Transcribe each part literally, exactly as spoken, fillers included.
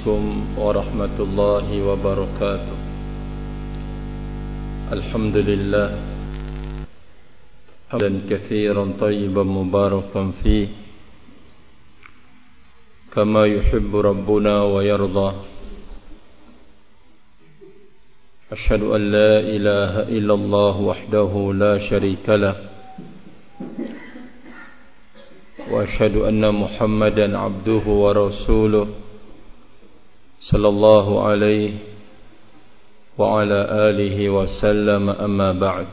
عليكم ورحمة الله وبركاته. الحمد لله حمدا كثيرا طيبا مباركا فيه كما يحب ربنا ويرضى. أشهد أن لا إله إلا الله وحده لا شريك له، وأشهد أن محمدا عبده ورسوله صلى الله عليه وعلى آله وسلم. أما بعد.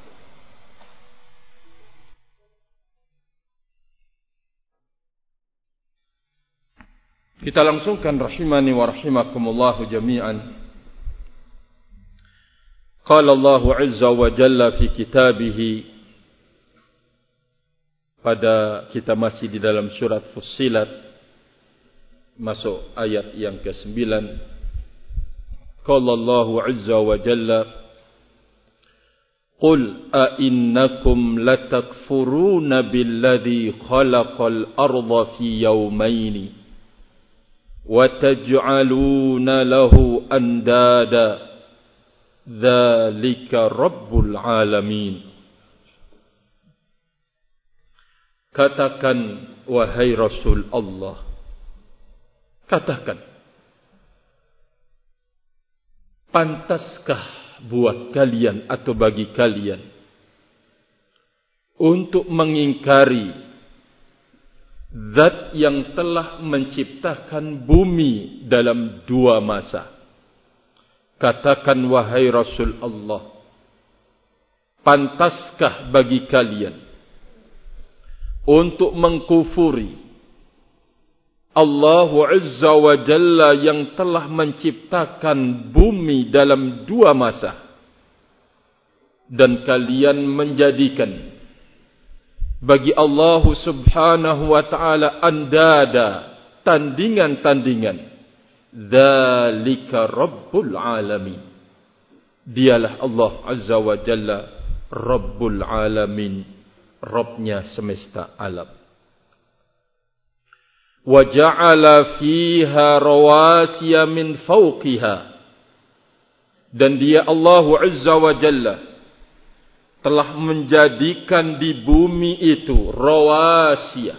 Kita langsungkan rahimani wa rahimakumullahu jami'an. Qala Allahu azza wa jalla fi kitabih, pada kita masih di dalam surat Fussilat, masuk ayat yang kesembilan. Qala Allahu azza wa jalla, Qul a innakum latakfuruna billadhi khalaqal arda fi yawmaini wa taj'aluna lahu andada dzalika rabbul alamin. Katakan wahai Rasul Allah, katakan, pantaskah buat kalian atau bagi kalian untuk mengingkari Zat yang telah menciptakan bumi dalam dua masa? Katakan wahai Rasul Allah, pantaskah bagi kalian untuk mengkufuri Allah Azza wa Jalla yang telah menciptakan bumi dalam dua masa, dan kalian menjadikan bagi Allah Subhanahu wa ta'ala andada, tandingan-tandingan? Dzalika Rabbul Alamin. Dialah Allah Azza wa Jalla Rabbul Alamin, Rabbnya semesta alam. Wa ja'ala fiha rawasiya min fawqiha, dan dia Allah Azza wa Jalla telah menjadikan di bumi itu rawasiya,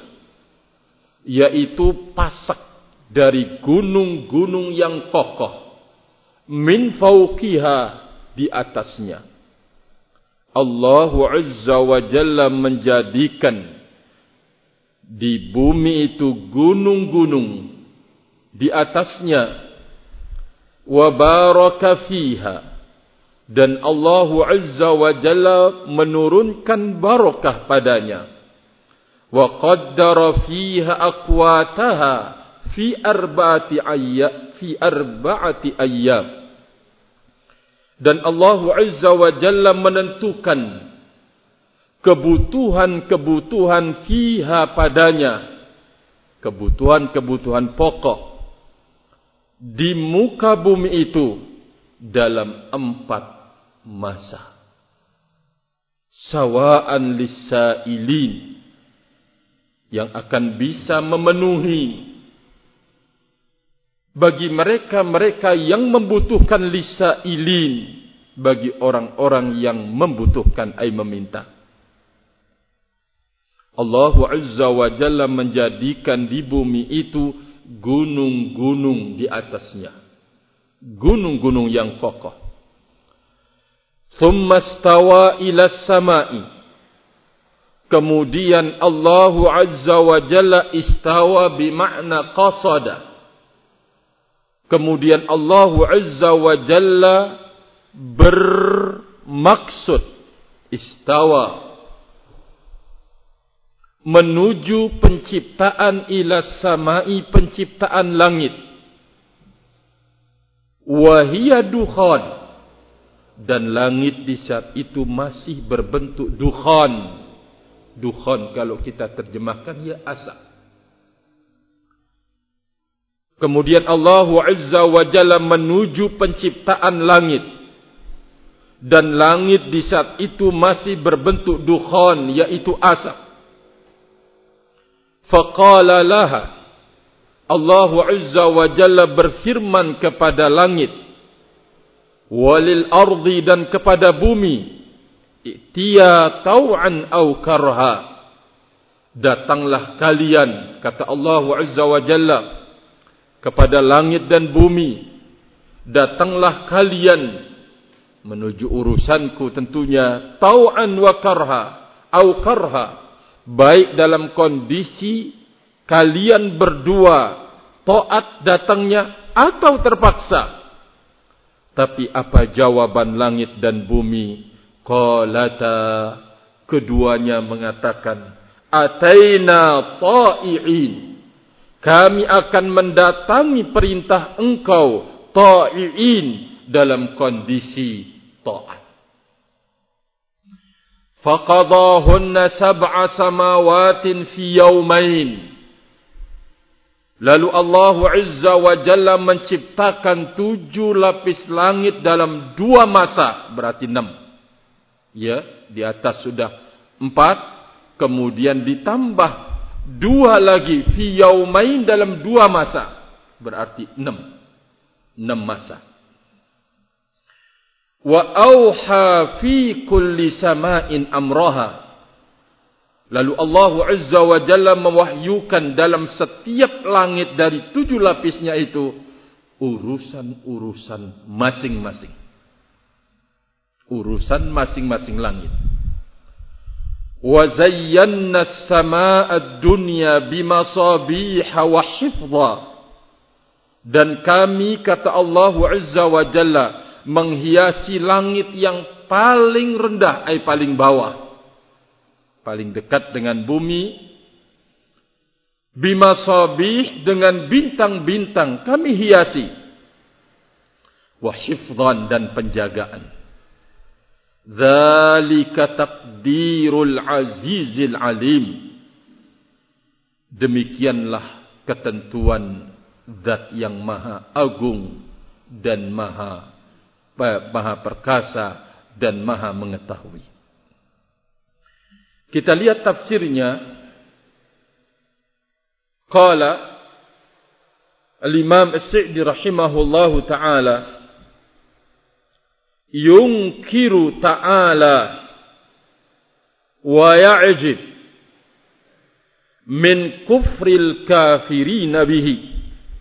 yaitu pasak dari gunung-gunung yang kokoh, min fawqiha, di atasnya. Allah Azza wa Jalla menjadikan di bumi itu gunung-gunung di atasnya. Wa baraka fiha, dan Allah Azza wa Jalla menurunkan barakah padanya. Wa qaddara fiha aqwataha fi arba'ati ayyam fi arba'ati ayyam, dan Allah Azza wa Jalla menentukan kebutuhan-kebutuhan fiha padanya, kebutuhan-kebutuhan pokok di muka bumi itu dalam empat masa. Sawa'an lis-sa'ilin, yang akan bisa memenuhi bagi mereka-mereka yang membutuhkan, lis-sa'ilin, bagi orang-orang yang membutuhkan, ay meminta. Allah Azza wa Jalla menjadikan di bumi itu gunung-gunung di atasnya, gunung-gunung yang kokoh. Thumma stawa ila samai, kemudian Allah Azza wa Jalla istawa bimakna qasada, kemudian Allah Azza wa Jalla bermaksud istawa menuju penciptaan ila samai, penciptaan langit. Wahia dukhan, dan langit di saat itu masih berbentuk dukhan. Dukhan kalau kita terjemahkan ya asap. Kemudian Allah Azza wa Jalla menuju penciptaan langit, dan langit di saat itu masih berbentuk dukhan, yaitu asap. Faqala laha, Allah Azza wa Jalla berfirman kepada langit, walil ardi, dan kepada bumi, i'tiya tau'an aw karha, datanglah kalian, kata Allah Azza wa Jalla kepada langit dan bumi, datanglah kalian menuju urusanku tentunya, tau'an wa karha, aw karha, baik dalam kondisi kalian berdua taat datangnya atau terpaksa. Tapi apa jawaban langit dan bumi? Qalata, keduanya mengatakan, ataina ta'i'in, kami akan mendatangi perintah engkau, ta'i'in, dalam kondisi taat. Faqadahunna sab'a samawatin fi yawmain, lalu Allah Azza wa Jalla menciptakan tujuh lapis langit dalam dua masa, berarti enam. Ya, di atas sudah empat, kemudian ditambah dua lagi, fi yaumain, dalam dua masa, berarti enam. Enam masa. Wa auha fi kulli sama'in amraha, lalu Allah Azza wa Jalla mewahyukan dalam setiap langit dari tujuh lapisnya itu urusan-urusan masing-masing. Urusan masing-masing langit. Wa zayyana as-samaa'a ad-dunya bimasabiha wa hifdha, dan kami, kata Allah Azza wa Jalla, menghiasi langit yang paling rendah, ay paling bawah, paling dekat dengan bumi, bimasabih, dengan bintang-bintang kami hiasi, wa hifdhan, dan penjagaan. Dzalika taqdirul azizil alim, demikianlah ketentuan Zat yang maha agung dan maha maha perkasa dan maha mengetahui. Kita lihat tafsirnya. Qala Al-Imam As-Sa'di rahimahullahu ta'ala, yunkiru ta'ala wa ya'jib min kufril kafirina bihi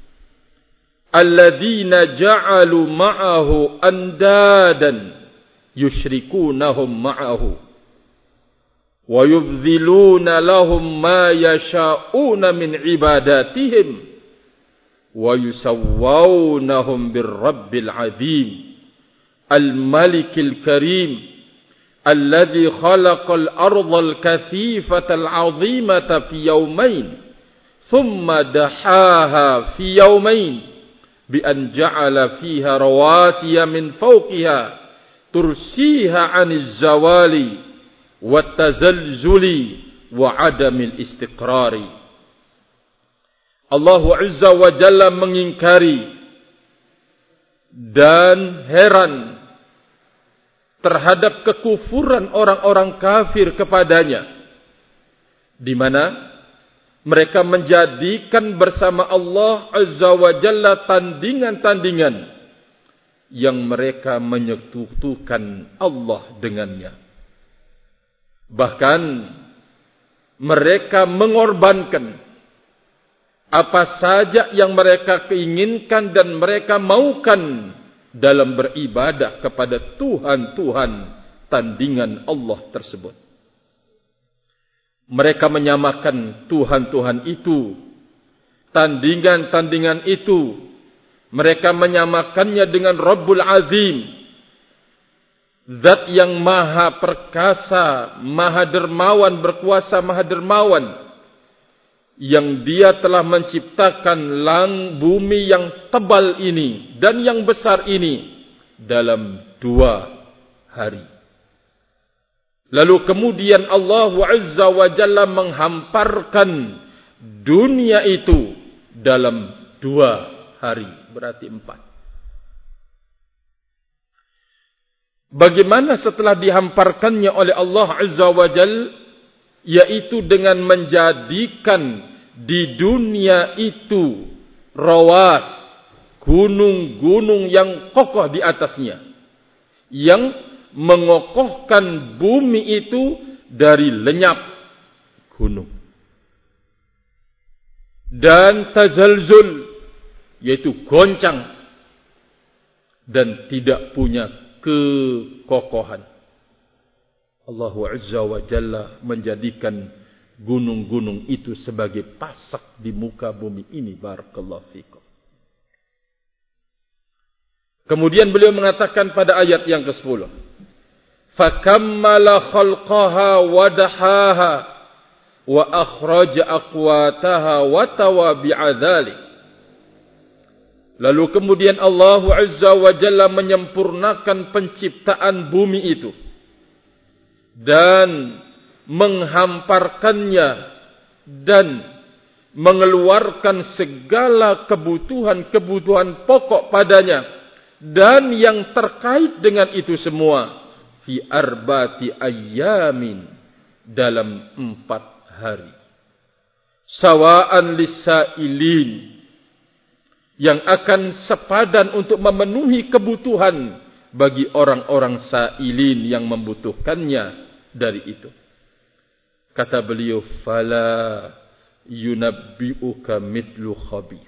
alladhina ja'alu ma'ahu andadan yushrikunahum ma'ahu wa yubdhiluna lahum ma yasha'una min ibadatihim wa yusawwawnahum birrabbil azim al-malikil karim alladhi khalaqal ardhal kathifatal azimata fi yawmain thumma dahaha fi yawmain بأن جعل فيها رواسي من فوقها ترسيها عن الزوال والتزلزل وعدم الاستقرار. Allah Azza wa Jalla mengingkari dan heran terhadap kekufuran orang-orang kafir kepadanya, di mana mereka menjadikan bersama Allah Azza wa Jalla tandingan-tandingan yang mereka menyekutukan Allah dengannya. Bahkan mereka mengorbankan apa saja yang mereka keinginkan dan mereka maukan dalam beribadah kepada Tuhan-Tuhan tandingan Allah tersebut. Mereka menyamakan Tuhan-Tuhan itu, tandingan-tandingan itu, mereka menyamakannya dengan Rabbul Azim, Zat yang maha perkasa, maha dermawan, berkuasa maha dermawan, yang dia telah menciptakan lang bumi yang tebal ini dan yang besar ini dalam dua hari. Lalu kemudian Allah Azza wa Jalla menghamparkan dunia itu dalam dua hari, berarti empat. Bagaimana setelah dihamparkannya oleh Allah Azza wa Jalla, yaitu dengan menjadikan di dunia itu rawas, gunung-gunung yang kokoh di atasnya, yang mengokohkan bumi itu dari lenyap gunung. Dan tazalzul, yaitu goncang dan tidak punya kekokohan. Allah Azza wa Jalla menjadikan gunung-gunung itu sebagai pasak di muka bumi ini. Barakallahu fikum. Kemudian beliau mengatakan pada ayat yang kesepuluh, فَكَمَّلَ خَلْقَهَا وَدَحَاهَا وَأَخْرَجَ أَقْوَاتَهَا وَتَوَابِعَ ذَلِكَ. Lalu kemudian Allah Azza wa Jalla menyempurnakan penciptaan bumi itu dan menghamparkannya dan mengeluarkan segala kebutuhan-kebutuhan pokok padanya dan yang terkait dengan itu semua fi arba'ati ayyamin, dalam empat hari. Sawa'an lis-sa'ilin, yang akan sepadan untuk memenuhi kebutuhan bagi orang-orang sa'ilin yang membutuhkannya dari itu. Kata beliau, fala yunabbi'uka mithlu khabir.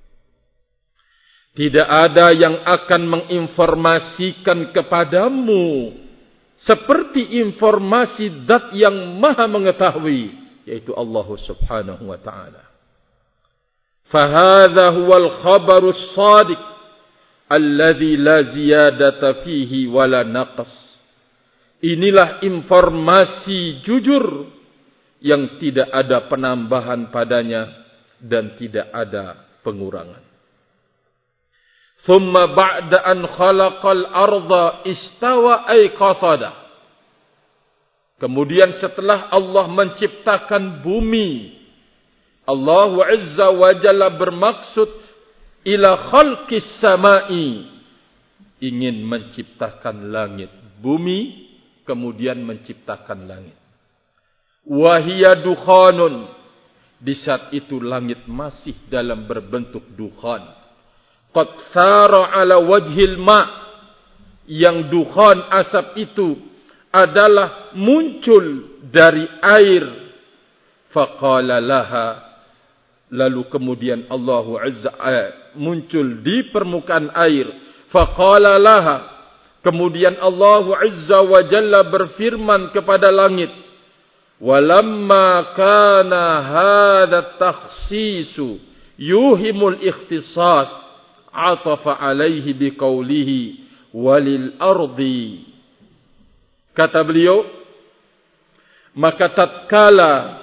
Tidak ada yang akan menginformasikan kepadamu seperti informasi zat yang maha mengetahui, yaitu Allah Subhanahu wa ta'ala. فَهَذَا هُوَ الْخَبَرُ الصَّادِقُ الَّذِي لَا زِيَادَةَ فِيهِ وَلَا نَقْصَ. Inilah informasi jujur yang tidak ada penambahan padanya dan tidak ada pengurangan. ثُمَّ بَعْدَ أَنْ خَلَقَ الْأَرْضَ إِسْتَوَى أَيْ قَصَدَ. Kemudian setelah Allah menciptakan bumi, Allah Azza wa Jalla bermaksud ila khalqis samai, ingin menciptakan langit. Bumi kemudian menciptakan langit. Wa hiya dukhanun, di saat itu langit masih dalam berbentuk dukhan. Qad thara ala wajhil ma, yang dukhan asap itu adalah muncul dari air. Faqala laha, lalu kemudian Allah Azza eh, muncul di permukaan air. Faqala laha, kemudian Allah Azza wa Jalla berfirman kepada langit, walamma kana hadha takhsisu yuhimul ikhtisas, atafa alaihi biqaulihi walil ardi. Kata beliau, maka tatkala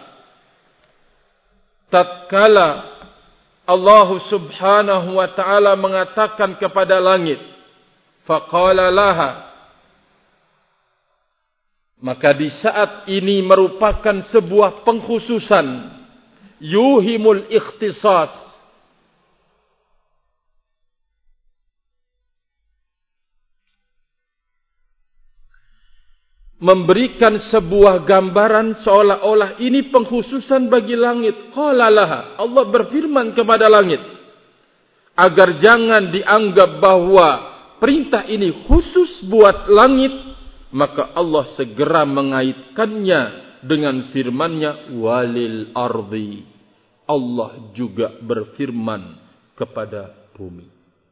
tatkala Allah Subhanahu wa ta'ala mengatakan kepada langit, faqala laha, maka di saat ini merupakan sebuah pengkhususan, yuhimul ikhtisas, memberikan sebuah gambaran seolah-olah ini pengkhususan bagi langit. Qala laha, Allah berfirman kepada langit, agar jangan dianggap bahwa perintah ini khusus buat langit, maka Allah segera mengaitkannya dengan firman-Nya walil ardi. Allah juga berfirman kepada bumi,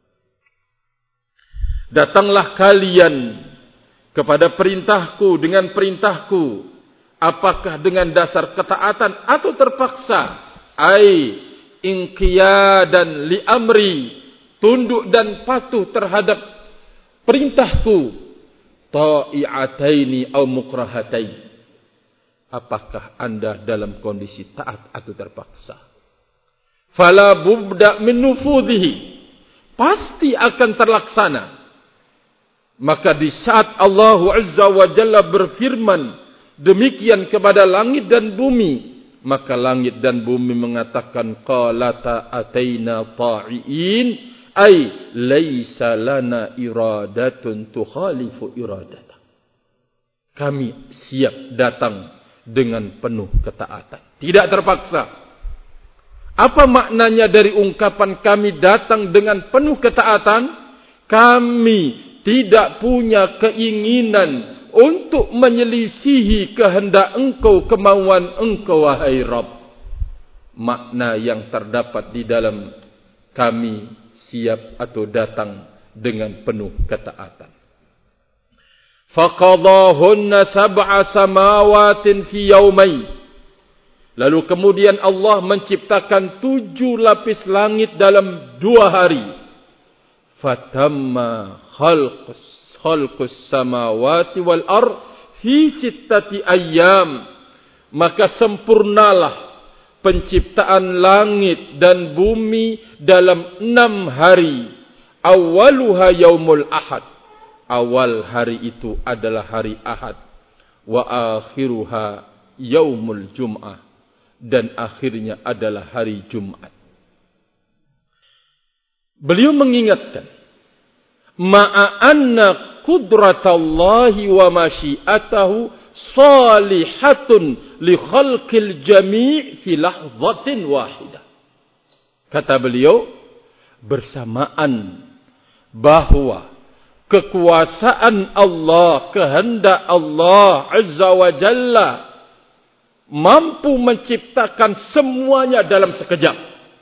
datanglah kalian kepada perintahku dengan perintahku, apakah dengan dasar ketaatan atau terpaksa, ai inqiyadan li amri, tunduk dan patuh terhadap perintahku, ta'i'ataini au mukrahatain, apakah anda dalam kondisi taat atau terpaksa. Fala bubda min nufudhihi, pasti akan terlaksana. Maka di saat Allah Azza wa Jalla berfirman demikian kepada langit dan bumi, maka langit dan bumi mengatakan qalata ataina ta'iin, ay laisa lana iradatun tukhalifu iradata. Kami siap datang dengan penuh ketaatan, tidak terpaksa. Apa maknanya dari ungkapan kami datang dengan penuh ketaatan? Kami tidak punya keinginan untuk menyelisihi kehendak engkau, kemauan engkau, wahai Rabb. Makna yang terdapat di dalam kami siap atau datang dengan penuh ketaatan. Faqadahunna sab'a samawatin fi yawmain. Lalu kemudian Allah menciptakan tujuh lapis langit dalam dua hari. Fatamma khalqus khalqus samawati wal ard fi sittati ayyam. Maka sempurnalah penciptaan langit dan bumi dalam enam hari. Awaluha yaumul ahad. Awal hari itu adalah hari Ahad. Wa akhiruha yaumul Jum'ah. Dan akhirnya adalah hari Jumat. Beliau mengingatkan, ma'a anna qudratallahi wa masyiatahu salihatun li khalqil jami' fi lahzatin wahidah. Kata beliau, bersamaan bahwa kekuasaan Allah, kehendak Allah Azza wa Jalla mampu menciptakan semuanya dalam sekejap.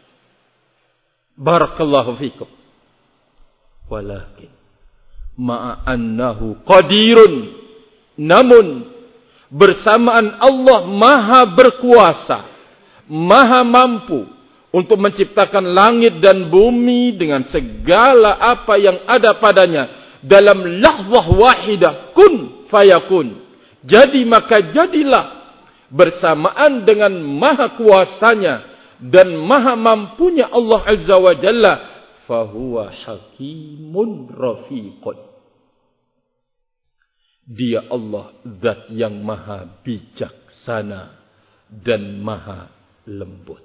Barakallahu fikum. Walakin ma'a annahu qadirun, namun bersamaan Allah maha berkuasa, maha mampu untuk menciptakan langit dan bumi dengan segala apa yang ada padanya dalam lahzah wahidah, kun fayakun. Jadi maka jadilah, bersamaan dengan maha kuasanya dan maha mampunya Allah Azza wa Jalla, fahuwa hakimun rafiqun. Dia Allah zat yang maha bijaksana dan maha lembut.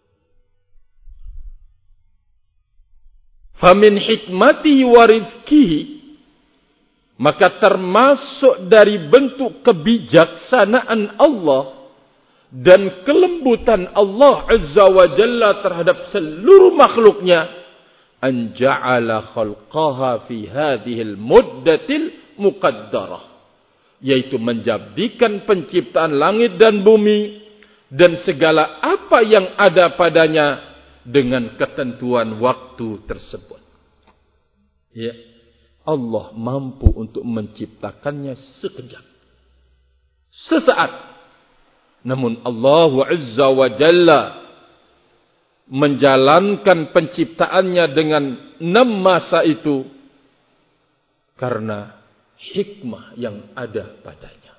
Famin hikmatihi wa rizkihi, maka termasuk dari bentuk kebijaksanaan Allah dan kelembutan Allah Azza wa Jalla terhadap seluruh makhluknya, an ja'ala khalqaha fi hadhil muddatil muqaddarah, yaitu menjadikan penciptaan langit dan bumi dan segala apa yang ada padanya dengan ketentuan waktu tersebut. Ya. Allah mampu untuk menciptakannya sekejap, sesaat. Namun Allah Azza wa Jalla menjalankan penciptaannya dengan enam masa itu karena hikmah yang ada padanya.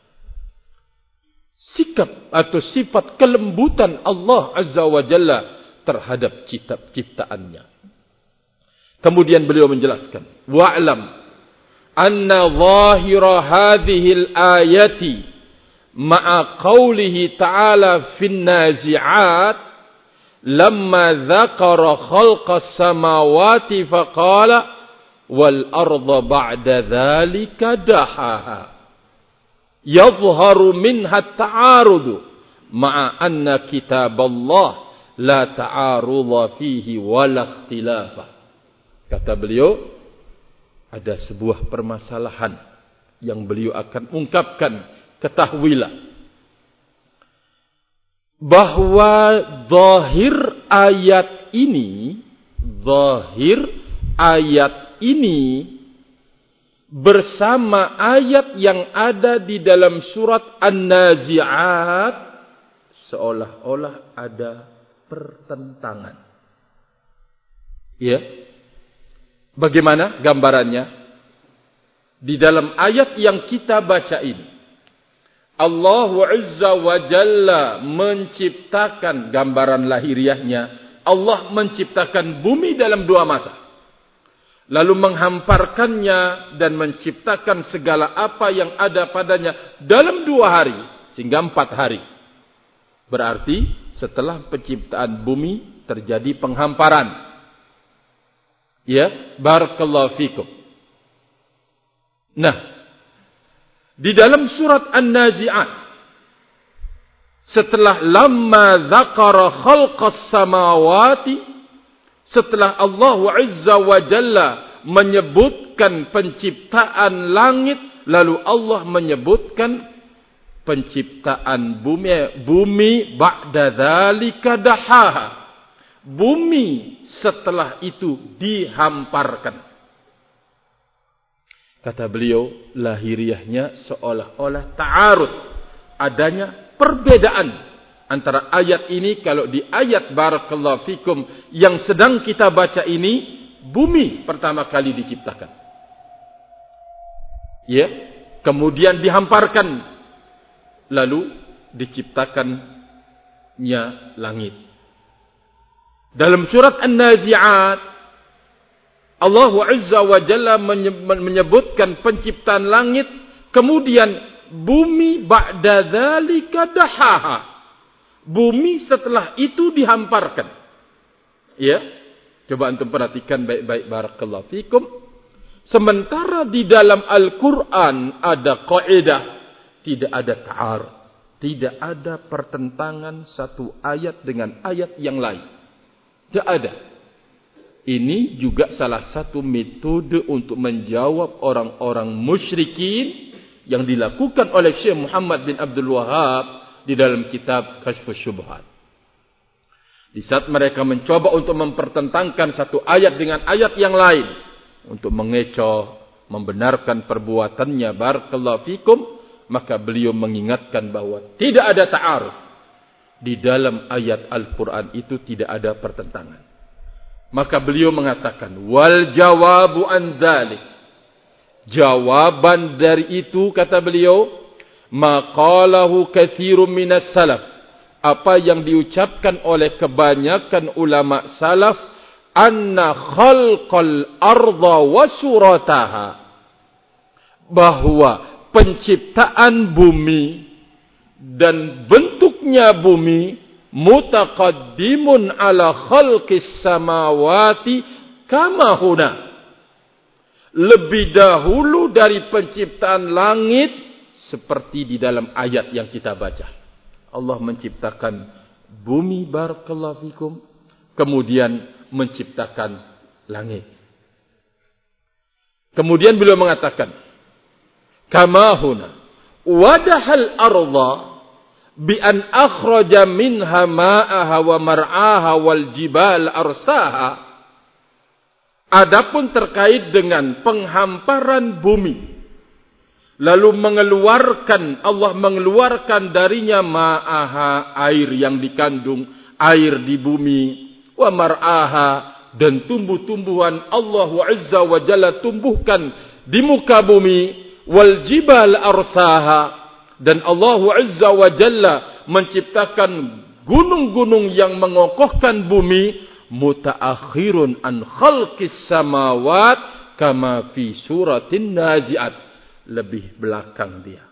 Sikap atau sifat kelembutan Allah Azza wa Jalla terhadap cipta-ciptaannya. Kemudian beliau menjelaskan, wa'lam anna zahira hadhil ayati ma'a qawlihi ta'ala fin nazi'at lamma dzakara khalqas samawati faqala wal arda ba'da dzalika dahaha yadhharu minha ta'arudu ma'a anna kitaballah la ta'arudha fihi wala ikhtilafah. Kata beliau, ada sebuah permasalahan yang beliau akan ungkapkan. Ketahuilah bahwa zahir ayat ini, zahir ayat ini bersama ayat yang ada di dalam surat An-Nazi'at seolah-olah ada pertentangan. Ya. Bagaimana gambarannya? Di dalam ayat yang kita baca ini, Allah Azza wa Jalla menciptakan, gambaran lahiriahnya, Allah menciptakan bumi dalam dua masa. Lalu menghamparkannya dan menciptakan segala apa yang ada padanya dalam dua hari, sehingga empat hari. Berarti setelah penciptaan bumi terjadi penghamparan. Ya, barakallahu fikum. Nah, di dalam surat An-Nazi'at setelah lamma dzakara khalqas samawati, setelah Allah Azza wa Jalla menyebutkan penciptaan langit, lalu Allah menyebutkan penciptaan bumi, bumi ba'da dzalika dahaha. Bumi setelah itu dihamparkan. Kata beliau, lahiriahnya seolah-olah ta'arud, adanya perbedaan antara ayat ini. Kalau di ayat barakallahu fikum yang sedang kita baca ini, bumi pertama kali diciptakan, ya, kemudian dihamparkan, lalu diciptakannya langit. Dalam surat An-Nazi'at, Allah Azza wa Jalla menyebutkan penciptaan langit, kemudian bumi ba'da dzalika dahaha. Bumi setelah itu dihamparkan. Ya, coba antum perhatikan baik-baik barakallahu fikum. Sementara di dalam Al-Quran ada kaidah, tidak ada ta'arud, tidak ada pertentangan satu ayat dengan ayat yang lain. Tidak ada. Ini juga salah satu metode untuk menjawab orang-orang musyrikin yang dilakukan oleh Syekh Muhammad bin Abdul Wahhab di dalam kitab Kashfus Syubhat. Di saat mereka mencoba untuk mempertentangkan satu ayat dengan ayat yang lain, untuk mengecoh, membenarkan perbuatannya barakallahu fikum, maka beliau mengingatkan bahawa tidak ada ta'arud. Di dalam ayat Al-Quran itu tidak ada pertentangan. Maka beliau mengatakan, wal jawabu an dzalik. Jawaban dari itu, kata beliau, maqalahu katsirun minas salaf. Apa yang diucapkan oleh kebanyakan ulama salaf, anna khalqal arda wa surataha. Bahwa penciptaan bumi dan bentuknya bumi mutaqaddimun ala khalqis samawati kama huna. Lebih dahulu dari penciptaan langit seperti di dalam ayat yang kita baca. Allah menciptakan bumi barakallahu fikum, kemudian menciptakan langit. Kemudian beliau mengatakan, kama huna wadahal arda bi an akhraja minha ma'aha wa mar'aha wal jibal arsaha. Adapun terkait dengan penghamparan bumi, lalu mengeluarkan, Allah mengeluarkan darinya ma'aha, air yang dikandung, air di bumi, wa mar'aha, dan tumbuh-tumbuhan Allah Azza wa Jalla tumbuhkan di muka bumi, wal jibal arsaha, dan Allah Azza wa Jalla menciptakan gunung-gunung yang mengokohkan bumi, mutaakhirun an khalqis samawat kama fi suratin Nazi'at, lebih belakang dia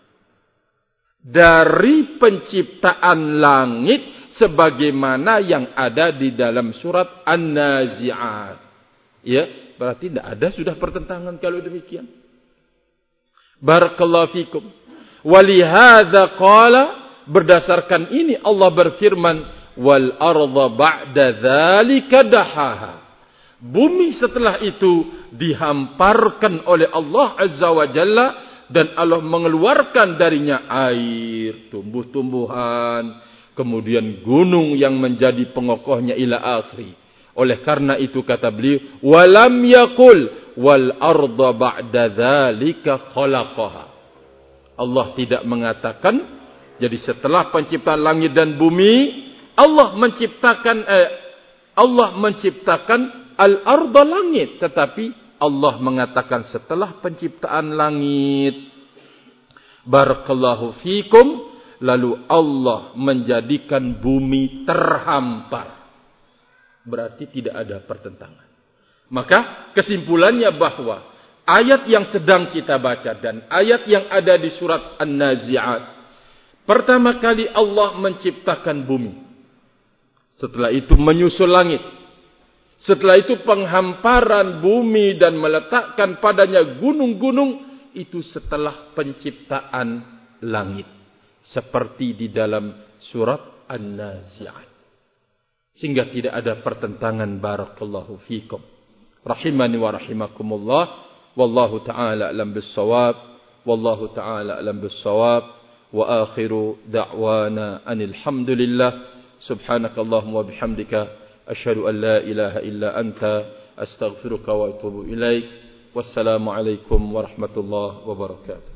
dari penciptaan langit sebagaimana yang ada di dalam surat An-Nazi'at. Ya, berarti tidak ada sudah pertentangan kalau demikian. Barakallahu fikum. Walihada qala, berdasarkan ini Allah berfirman, wal arda ba'da dzalika dahaha. Bumi setelah itu dihamparkan oleh Allah Azza wa Jalla, dan Allah mengeluarkan darinya air, tumbuh-tumbuhan, kemudian gunung yang menjadi pengokohnya ila akhiri. Oleh karena itu kata beliau, walam yaqul wal arda ba'da dzalika khalaqaha. Allah tidak mengatakan, jadi setelah penciptaan langit dan bumi, Allah menciptakan eh, Allah menciptakan al-arda, langit, tetapi Allah mengatakan setelah penciptaan langit, barakallahu fikum, lalu Allah menjadikan bumi terhampar. Berarti tidak ada pertentangan. Maka kesimpulannya bahwa ayat yang sedang kita baca dan ayat yang ada di surat An-Nazi'at, pertama kali Allah menciptakan bumi, setelah itu menyusul langit, setelah itu penghamparan bumi dan meletakkan padanya gunung-gunung, itu setelah penciptaan langit. Seperti di dalam surat An-Nazi'at. Sehingga tidak ada pertentangan. Barakallahu fikum. Rahimani wa rahimakumullah. Wallahu ta'ala a'lam bis-shawab. Wallahu ta'ala a'lam bis-shawab. Wa akhiru da'wana anil hamdulillah. Subhanakallahumma wa bihamdika asyhadu an la ilaha illa anta astaghfiruka wa atubu ilaik. Wassalamu alaikum warahmatullahi wabarakatuh.